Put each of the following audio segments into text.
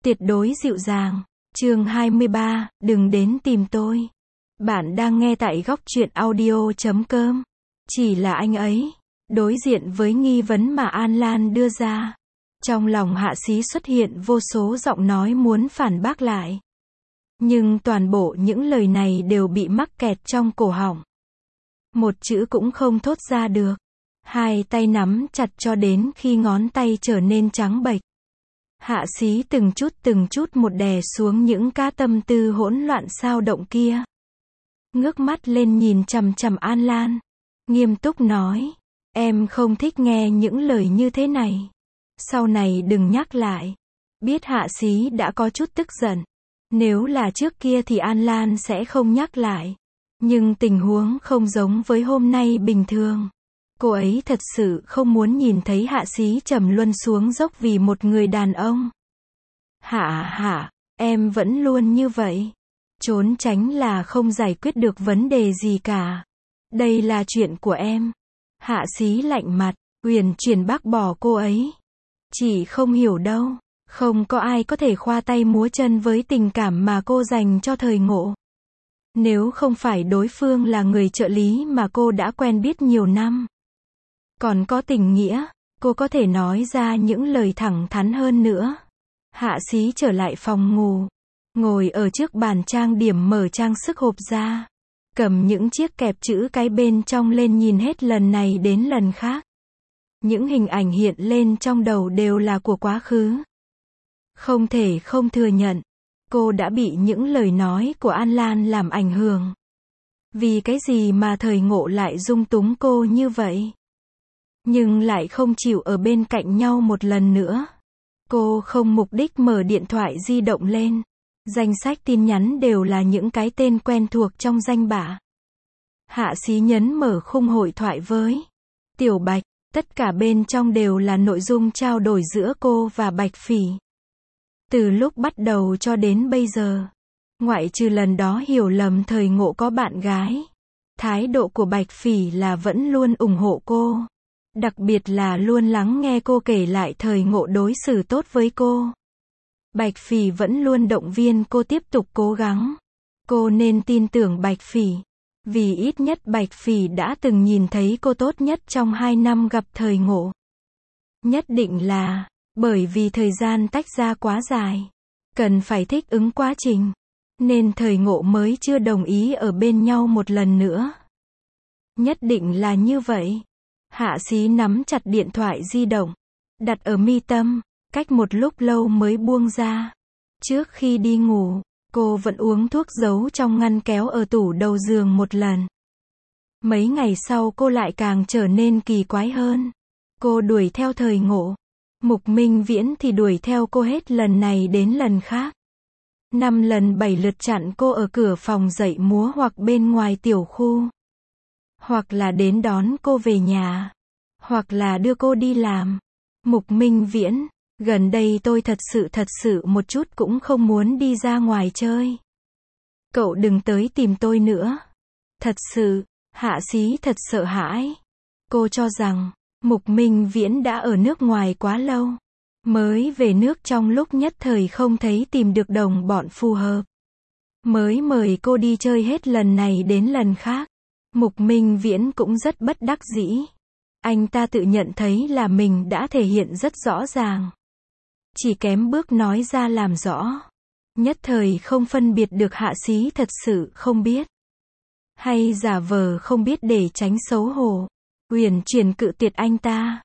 Tuyệt đối dịu dàng. Chương 23, đừng đến tìm tôi. Bạn đang nghe tại góc truyện audio.com. Chỉ là anh ấy. Đối diện với nghi vấn mà An Lan đưa ra, trong lòng Hạ Xí xuất hiện vô số giọng nói muốn phản bác lại. Nhưng toàn bộ những lời này đều bị mắc kẹt trong cổ họng. Một chữ cũng không thốt ra được. Hai tay nắm chặt cho đến khi ngón tay trở nên trắng bệch. Hạ Xí từng chút một đè xuống những cá tâm tư hỗn loạn xao động kia. Ngước mắt lên nhìn chằm chằm An Lan. Nghiêm túc nói. Em không thích nghe những lời như thế này. Sau này đừng nhắc lại. Biết Hạ Xí đã có chút tức giận. Nếu là trước kia thì An Lan sẽ không nhắc lại. Nhưng tình huống không giống với hôm nay bình thường. Cô ấy thật sự không muốn nhìn thấy Hạ Xí trầm luân xuống dốc vì một người đàn ông. Hạ, em vẫn luôn như vậy. Trốn tránh là không giải quyết được vấn đề gì cả. Đây là chuyện của em. Hạ Xí lạnh mặt, uyển chuyển bác bỏ cô ấy. Chị không hiểu đâu. Không có ai có thể khoa tay múa chân với tình cảm mà cô dành cho Thời Ngộ. Nếu không phải đối phương là người trợ lý mà cô đã quen biết nhiều năm. Còn có tình nghĩa, cô có thể nói ra những lời thẳng thắn hơn nữa. Hạ Xí trở lại phòng ngủ. Ngồi ở trước bàn trang điểm mở trang sức hộp ra. Cầm những chiếc kẹp chữ cái bên trong lên nhìn hết lần này đến lần khác. Những hình ảnh hiện lên trong đầu đều là của quá khứ. Không thể không thừa nhận. Cô đã bị những lời nói của An Lan làm ảnh hưởng. Vì cái gì mà Thời Ngộ lại dung túng cô như vậy? Nhưng lại không chịu ở bên cạnh nhau một lần nữa. Cô không mục đích mở điện thoại di động lên. Danh sách tin nhắn đều là những cái tên quen thuộc trong danh bạ. Hạ Xí nhấn mở khung hội thoại với Tiểu Bạch. Tất cả bên trong đều là nội dung trao đổi giữa cô và Bạch Phỉ. Từ lúc bắt đầu cho đến bây giờ, ngoại trừ lần đó hiểu lầm Thời Ngộ có bạn gái, thái độ của Bạch Phỉ là vẫn luôn ủng hộ cô. Đặc biệt là luôn lắng nghe cô kể lại Thời Ngộ đối xử tốt với cô. Bạch Phỉ vẫn luôn động viên cô tiếp tục cố gắng. Cô nên tin tưởng Bạch Phỉ. Vì ít nhất Bạch Phỉ đã từng nhìn thấy cô tốt nhất trong 2 năm gặp Thời Ngộ. Nhất định là bởi vì thời gian tách ra quá dài, cần phải thích ứng quá trình, nên Thời Ngộ mới chưa đồng ý ở bên nhau một lần nữa. Nhất định là như vậy. Hạ Xí nắm chặt điện thoại di động, đặt ở mi tâm, cách một lúc lâu mới buông ra. Trước khi đi ngủ, cô vẫn uống thuốc giấu trong ngăn kéo ở tủ đầu giường một lần. Mấy ngày sau cô lại càng trở nên kỳ quái hơn. Cô đuổi theo Thời Ngộ. Mục Minh Viễn thì đuổi theo cô hết lần này đến lần khác. 5 lần 7 lượt chặn cô ở cửa phòng dạy múa hoặc bên ngoài tiểu khu. Hoặc là đến đón cô về nhà. Hoặc là đưa cô đi làm. Mục Minh Viễn, gần đây tôi thật sự một chút cũng không muốn đi ra ngoài chơi. Cậu đừng tới tìm tôi nữa. Thật sự, Hạ Xí thật sợ hãi. Cô cho rằng, Mục Minh Viễn đã ở nước ngoài quá lâu. Mới về nước trong lúc nhất thời không thấy tìm được đồng bọn phù hợp. Mới mời cô đi chơi hết lần này đến lần khác. Mục Minh Viễn cũng rất bất đắc dĩ. Anh ta tự nhận thấy là mình đã thể hiện rất rõ ràng. Chỉ kém bước nói ra làm rõ. Nhất thời không phân biệt được Hạ Xí thật sự không biết. Hay giả vờ không biết để tránh xấu hổ. Uyển chuyển cự tuyệt anh ta.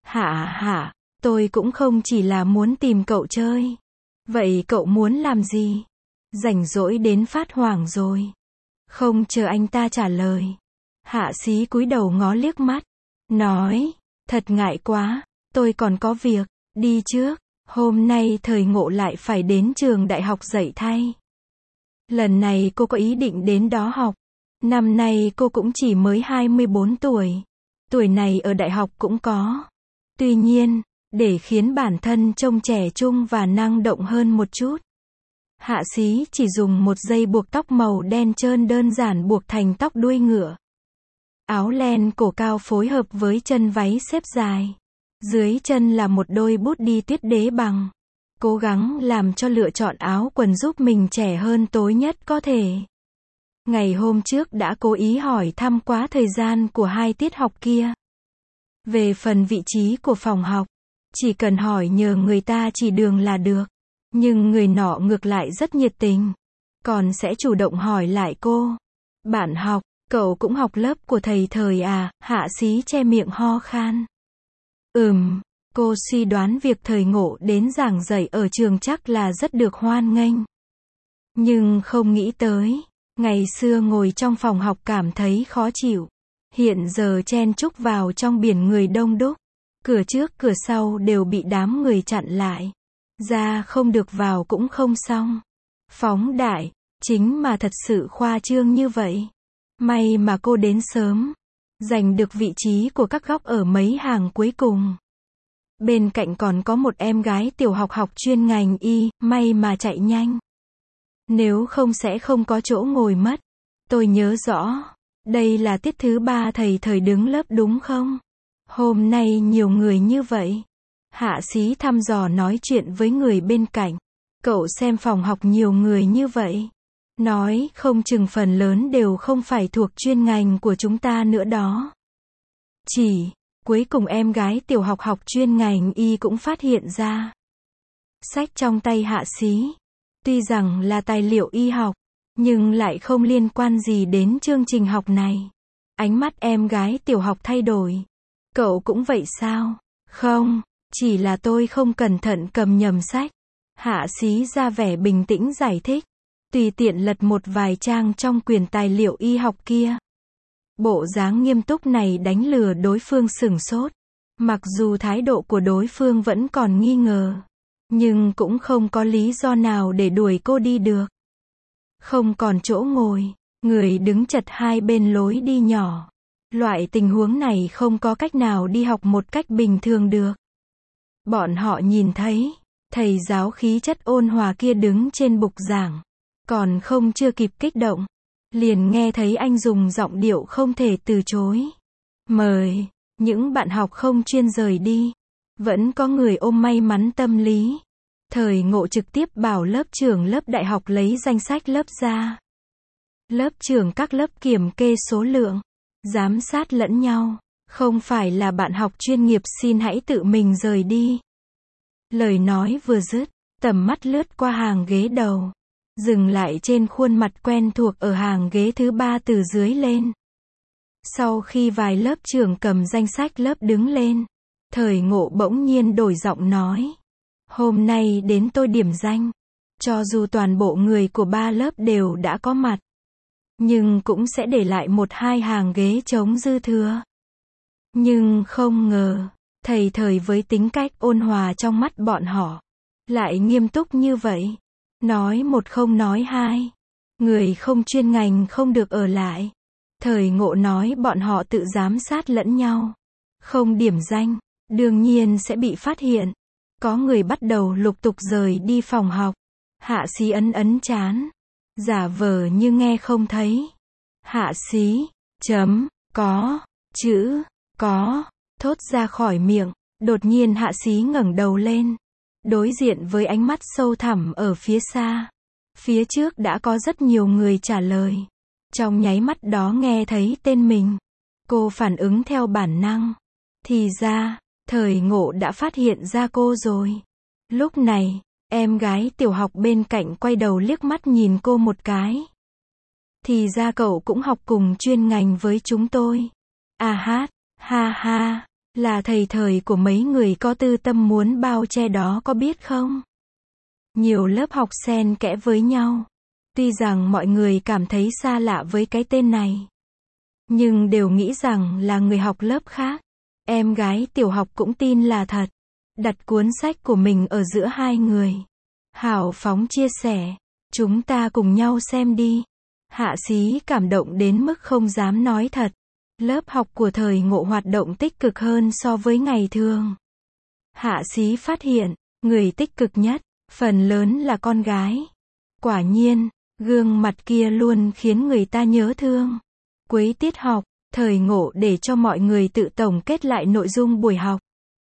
Hạ, tôi cũng không chỉ là muốn tìm cậu chơi. Vậy cậu muốn làm gì? Rảnh rỗi đến phát hoảng rồi. Không chờ anh ta trả lời. Hạ Xí cúi đầu ngó liếc mắt. Nói, thật ngại quá, tôi còn có việc, đi trước. Hôm nay Thời Ngộ lại phải đến trường đại học dạy thay. Lần này cô có ý định đến đó học. Năm nay cô cũng chỉ mới 24 tuổi. Tuổi này ở đại học cũng có. Tuy nhiên, để khiến bản thân trông trẻ trung và năng động hơn một chút, Hạ Xí chỉ dùng một dây buộc tóc màu đen trơn đơn giản buộc thành tóc đuôi ngựa. Áo len cổ cao phối hợp với chân váy xếp dài. Dưới chân là một đôi bút đi tuyết đế bằng. cố gắng làm cho lựa chọn áo quần giúp mình trẻ hơn tối nhất có thể. Ngày hôm trước đã cố ý hỏi thăm quá thời gian của 2 tiết học kia. Về phần vị trí của phòng học, chỉ cần hỏi nhờ người ta chỉ đường là được. Nhưng người nọ ngược lại rất nhiệt tình, còn sẽ chủ động hỏi lại cô. Bạn học, cậu cũng học lớp của thầy Thời à? Hạ Xí che miệng ho khan. Cô suy đoán việc Thời Ngộ đến giảng dạy ở trường chắc là rất được hoan nghênh. Nhưng không nghĩ tới, ngày xưa ngồi trong phòng học cảm thấy khó chịu. Hiện giờ chen chúc vào trong biển người đông đúc. Cửa trước cửa sau đều bị đám người chặn lại. Ra không được vào cũng không xong. Phóng đại, chính mà thật sự khoa trương như vậy. May mà cô đến sớm, giành được vị trí của các góc ở mấy hàng cuối cùng. Bên cạnh còn có một em gái tiểu học học chuyên ngành y, may mà chạy nhanh. Nếu không sẽ không có chỗ ngồi mất. Tôi nhớ rõ, đây là tiết thứ 3 thầy Thời đứng lớp đúng không? Hôm nay nhiều người như vậy. Hạ Xí thăm dò nói chuyện với người bên cạnh. Cậu xem phòng học nhiều người như vậy. Nói không chừng phần lớn đều không phải thuộc chuyên ngành của chúng ta nữa đó. Cuối cùng em gái tiểu học học chuyên ngành y cũng phát hiện ra. Sách trong tay Hạ Xí, tuy rằng là tài liệu y học, nhưng lại không liên quan gì đến chương trình học này. Ánh mắt em gái tiểu học thay đổi. Cậu cũng vậy sao? Không, chỉ là tôi không cẩn thận cầm nhầm sách. Hạ Xí ra vẻ bình tĩnh giải thích. Tùy tiện lật một vài trang trong quyển tài liệu y học kia. Bộ dáng nghiêm túc này đánh lừa đối phương sửng sốt. Mặc dù thái độ của đối phương vẫn còn nghi ngờ, nhưng cũng không có lý do nào để đuổi cô đi được. Không còn chỗ ngồi, người đứng chật hai bên lối đi nhỏ. Loại tình huống này không có cách nào đi học một cách bình thường được. Bọn họ nhìn thấy, thầy giáo khí chất ôn hòa kia đứng trên bục giảng. Còn không chưa kịp kích động, liền nghe thấy anh dùng giọng điệu không thể từ chối. Mời, những bạn học không chuyên rời đi. Vẫn có người ôm may mắn tâm lý. Thời Ngộ trực tiếp bảo lớp trưởng lớp đại học lấy danh sách lớp ra. Lớp trưởng các lớp kiểm kê số lượng, giám sát lẫn nhau. Không phải là bạn học chuyên nghiệp xin hãy tự mình rời đi. Lời nói vừa dứt, tầm mắt lướt qua hàng ghế đầu, dừng lại trên khuôn mặt quen thuộc ở hàng ghế thứ 3 từ dưới lên. Sau khi vài lớp trưởng cầm danh sách lớp đứng lên, Thời Ngộ bỗng nhiên đổi giọng nói. Hôm nay đến tôi điểm danh. Cho dù toàn bộ người của 3 lớp đều đã có mặt, nhưng cũng sẽ để lại 1-2 hàng ghế trống dư thừa. Nhưng không ngờ, thầy Thời với tính cách ôn hòa trong mắt bọn họ, lại nghiêm túc như vậy. Nói một không nói hai. Người không chuyên ngành không được ở lại. Thời Ngộ nói bọn họ tự giám sát lẫn nhau. Không điểm danh, đương nhiên sẽ bị phát hiện. Có người bắt đầu lục tục rời đi phòng học. Hạ Xí ấn trán, giả vờ như nghe không thấy. Hạ Xí, có, thốt ra khỏi miệng. Đột nhiên Hạ Xí ngẩng đầu lên, đối diện với ánh mắt sâu thẳm ở phía xa. Phía trước đã có rất nhiều người trả lời. Trong nháy mắt đó nghe thấy tên mình, cô phản ứng theo bản năng. Thì ra, Thời Ngộ đã phát hiện ra cô rồi. Lúc này, em gái tiểu học bên cạnh quay đầu liếc mắt nhìn cô một cái. Thì ra cậu cũng học cùng chuyên ngành với chúng tôi. Ha ha, là thầy Thời của mấy người có tư tâm muốn bao che đó có biết không? Nhiều lớp học xen kẽ với nhau. Tuy rằng mọi người cảm thấy xa lạ với cái tên này, nhưng đều nghĩ rằng là người học lớp khác. Em gái tiểu học cũng tin là thật. Đặt cuốn sách của mình ở giữa hai người, hào phóng chia sẻ. Chúng ta cùng nhau xem đi. Hạ Xí cảm động đến mức không dám nói thật. Lớp học của Thời Ngộ hoạt động tích cực hơn so với ngày thường. Hạ Xí phát hiện, người tích cực nhất, phần lớn là con gái. Quả nhiên, gương mặt kia luôn khiến người ta nhớ thương. Cuối tiết học, Thời Ngộ để cho mọi người tự tổng kết lại nội dung buổi học.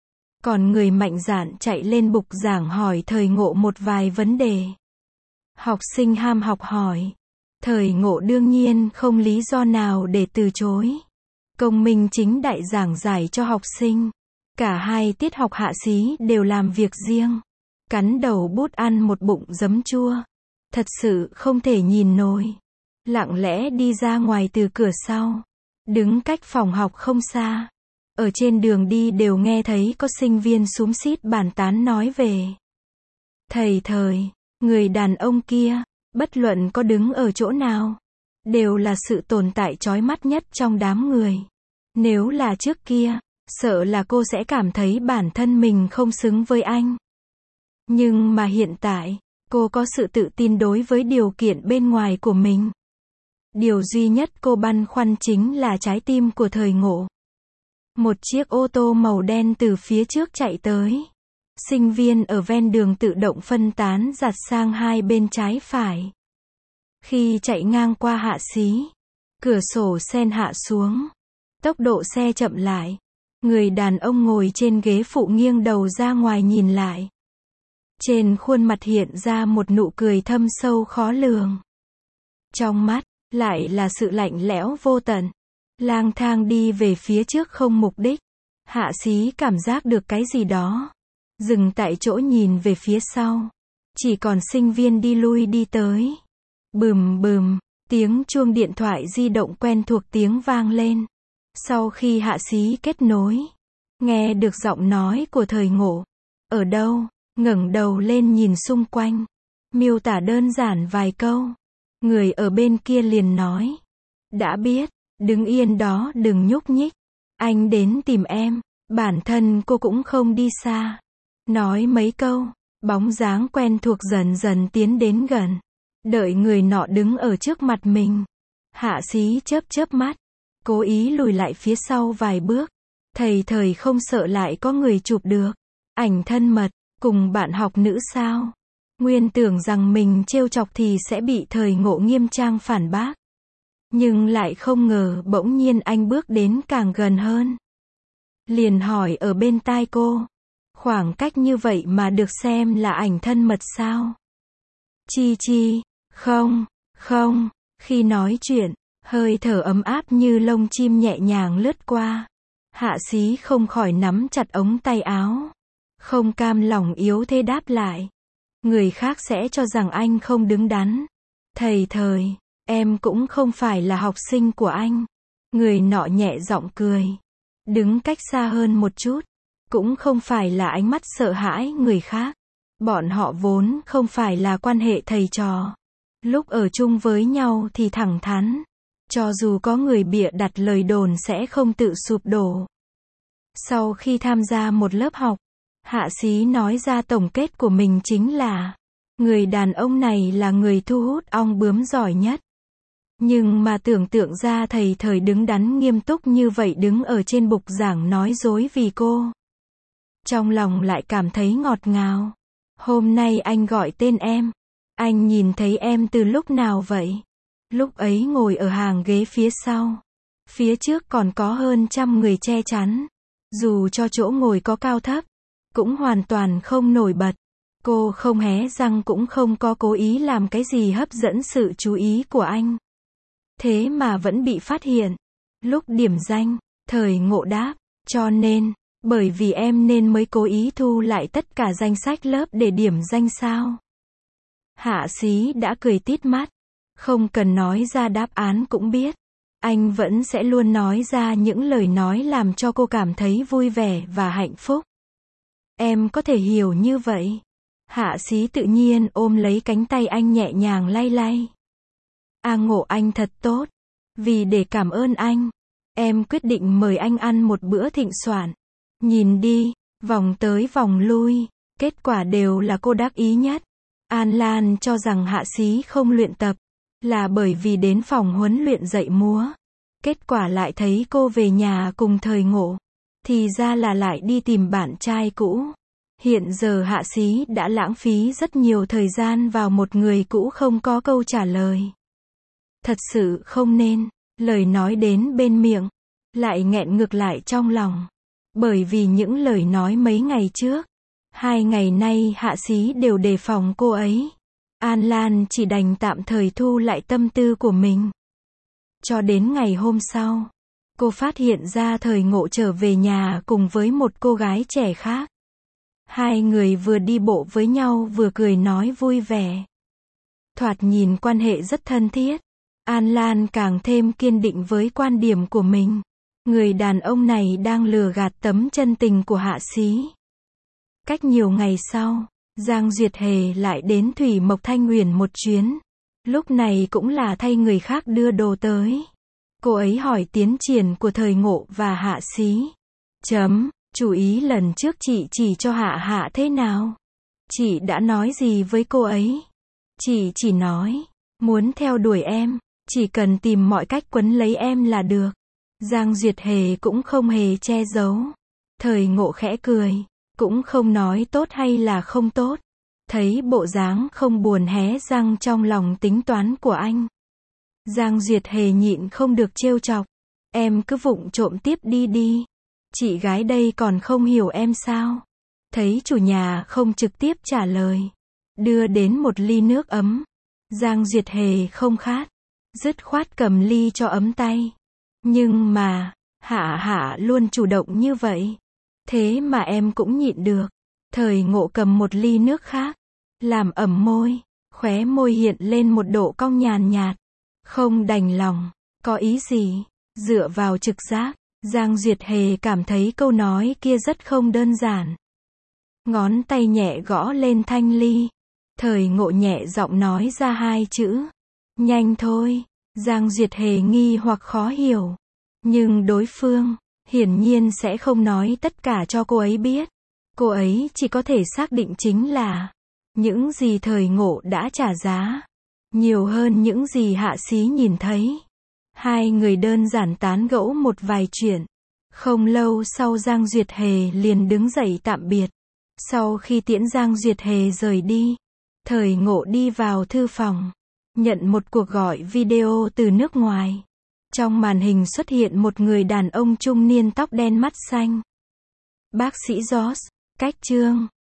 Còn người mạnh dạn chạy lên bục giảng hỏi Thời Ngộ một vài vấn đề. Học sinh ham học hỏi. Thời Ngộ đương nhiên không lý do nào để từ chối. Công minh chính đại giảng giải cho học sinh. Cả hai tiết học Hạ Xí đều làm việc riêng. Cắn đầu bút ăn một bụng giấm chua. Thật sự không thể nhìn nổi. Lặng lẽ đi ra ngoài từ cửa sau. Đứng cách phòng học không xa. Ở trên đường đi đều nghe thấy có sinh viên xúm xít bàn tán nói về thầy Thời. Người đàn ông kia, bất luận có đứng ở chỗ nào, đều là sự tồn tại chói mắt nhất trong đám người. Nếu là trước kia, sợ là cô sẽ cảm thấy bản thân mình không xứng với anh. Nhưng mà hiện tại, cô có sự tự tin đối với điều kiện bên ngoài của mình. Điều duy nhất cô băn khoăn chính là trái tim của Thời Ngộ. Một chiếc ô tô màu đen từ phía trước chạy tới. Sinh viên ở ven đường tự động phân tán giặt sang hai bên trái phải. Khi chạy ngang qua Hạ Xí, cửa sổ sen hạ xuống. Tốc độ xe chậm lại. Người đàn ông ngồi trên ghế phụ nghiêng đầu ra ngoài nhìn lại. Trên khuôn mặt hiện ra một nụ cười thâm sâu khó lường. Trong mắt, lại là sự lạnh lẽo vô tận. Lang thang đi về phía trước không mục đích. Hạ Xí cảm giác được cái gì đó. Dừng tại chỗ nhìn về phía sau. Chỉ còn sinh viên đi lui đi tới. Bùm bùm, tiếng chuông điện thoại di động quen thuộc tiếng vang lên. Sau khi Hạ Xí kết nối, nghe được giọng nói của Thời Ngộ. Ở đâu? Ngẩng đầu lên nhìn xung quanh. Miêu tả đơn giản vài câu. Người ở bên kia liền nói. Đã biết, đứng yên đó đừng nhúc nhích. Anh đến tìm em. Bản thân cô cũng không đi xa. Nói mấy câu, bóng dáng quen thuộc dần dần tiến đến gần. Đợi người nọ đứng ở trước mặt mình. Hạ Xí chớp chớp mắt. Cố ý lùi lại phía sau vài bước. Thầy Thời không sợ lại có người chụp được. Ảnh thân mật, cùng bạn học nữ sao? Nguyên tưởng rằng mình trêu chọc thì sẽ bị Thời Ngộ nghiêm trang phản bác. Nhưng lại không ngờ bỗng nhiên anh bước đến càng gần hơn. Liền hỏi ở bên tai cô. Khoảng cách như vậy mà được xem là ảnh thân mật sao? Chi chi, không, không, khi nói chuyện, hơi thở ấm áp như lông chim nhẹ nhàng lướt qua. Hạ Xí không khỏi nắm chặt ống tay áo. Không cam lòng yếu thế đáp lại. Người khác sẽ cho rằng anh không đứng đắn. Thầy Thời, em cũng không phải là học sinh của anh. Người nọ nhẹ giọng cười. Đứng cách xa hơn một chút. Cũng không phải là ánh mắt sợ hãi người khác. Bọn họ vốn không phải là quan hệ thầy trò. Lúc ở chung với nhau thì thẳng thắn. Cho dù có người bịa đặt lời đồn sẽ không tự sụp đổ. Sau khi tham gia một lớp học, Hạ Xí nói ra tổng kết của mình chính là người đàn ông này là người thu hút ong bướm giỏi nhất. Nhưng mà tưởng tượng ra thầy Thời đứng đắn nghiêm túc như vậy đứng ở trên bục giảng nói dối vì cô. Trong lòng lại cảm thấy ngọt ngào. Hôm nay anh gọi tên em. Anh nhìn thấy em từ lúc nào vậy? Lúc ấy ngồi ở hàng ghế phía sau. Phía trước còn có hơn 100 người che chắn. Dù cho chỗ ngồi có cao thấp, cũng hoàn toàn không nổi bật. Cô không hé răng cũng không có cố ý làm cái gì hấp dẫn sự chú ý của anh. Thế mà vẫn bị phát hiện. Lúc điểm danh, Thời Ngộ đáp, cho nên, bởi vì em nên mới cố ý thu lại tất cả danh sách lớp để điểm danh sao? Hạ Xí đã cười tít mắt. Không cần nói ra đáp án cũng biết. Anh vẫn sẽ luôn nói ra những lời nói làm cho cô cảm thấy vui vẻ và hạnh phúc. Em có thể hiểu như vậy. Hạ Xí tự nhiên ôm lấy cánh tay anh nhẹ nhàng lay lay. Ngộ anh thật tốt. Vì để cảm ơn anh, em quyết định mời anh ăn một bữa thịnh soạn. Nhìn đi, vòng tới vòng lui, kết quả đều là cô đắc ý nhất. An Lan cho rằng Hạ Xí không luyện tập, là bởi vì đến phòng huấn luyện dạy múa. Kết quả lại thấy cô về nhà cùng Thời Ngộ. Thì ra là lại đi tìm bạn trai cũ. Hiện giờ Hạ Xí đã lãng phí rất nhiều thời gian vào một người cũ không có câu trả lời. Thật sự không nên, lời nói đến bên miệng, lại nghẹn ngược lại trong lòng. Bởi vì những lời nói mấy ngày trước. 2 ngày nay Hạ Xí đều đề phòng cô ấy. An Lan chỉ đành tạm thời thu lại tâm tư của mình. Cho đến ngày hôm sau, cô phát hiện ra Thời Ngộ trở về nhà cùng với một cô gái trẻ khác. Hai người vừa đi bộ với nhau vừa cười nói vui vẻ. Thoạt nhìn quan hệ rất thân thiết. An Lan càng thêm kiên định với quan điểm của mình. Người đàn ông này đang lừa gạt tấm chân tình của Hạ Xí. Cách nhiều ngày sau, Giang Duyệt Hề lại đến Thủy Mộc Thanh Uyển một chuyến. Lúc này cũng là thay người khác đưa đồ tới. Cô ấy hỏi tiến triển của Thời Ngộ và Hạ Xí. Chú ý lần trước chị chỉ cho Hạ Hạ thế nào? Chị đã nói gì với cô ấy? Chị chỉ nói, muốn theo đuổi em, chỉ cần tìm mọi cách quấn lấy em là được. Giang Duyệt Hề cũng không hề che giấu. Thời Ngộ khẽ cười, cũng không nói tốt hay là không tốt. Thấy bộ dáng không buồn hé răng trong lòng tính toán của anh. Giang Duyệt Hề nhịn không được trêu chọc. Em cứ vụng trộm tiếp đi. Chị gái đây còn không hiểu em sao? Thấy chủ nhà không trực tiếp trả lời. Đưa đến một ly nước ấm. Giang Duyệt Hề không khát. Dứt khoát cầm ly cho ấm tay. Nhưng mà, Hạ luôn chủ động như vậy. Thế mà em cũng nhịn được. Thời Ngộ cầm một ly nước khác. Làm ẩm môi. Khóe môi hiện lên một độ cong nhàn nhạt. Không đành lòng. Có ý gì? Dựa vào trực giác, Giang Duyệt Hề cảm thấy câu nói kia rất không đơn giản. Ngón tay nhẹ gõ lên thanh ly. Thời Ngộ nhẹ giọng nói ra hai chữ. Nhanh thôi. Giang Duyệt Hề nghi hoặc khó hiểu. Nhưng đối phương, hiển nhiên sẽ không nói tất cả cho cô ấy biết. Cô ấy chỉ có thể xác định chính là những gì Thời Ngộ đã trả giá. Nhiều hơn những gì Hạ Xí nhìn thấy. Hai người đơn giản tán gẫu một vài chuyện. Không lâu sau Giang Duyệt Hề liền đứng dậy tạm biệt. Sau khi tiễn Giang Duyệt Hề rời đi, Thời Ngộ đi vào thư phòng. Nhận một cuộc gọi video từ nước ngoài. Trong màn hình xuất hiện một người đàn ông trung niên tóc đen mắt xanh. Bác sĩ George, cách chương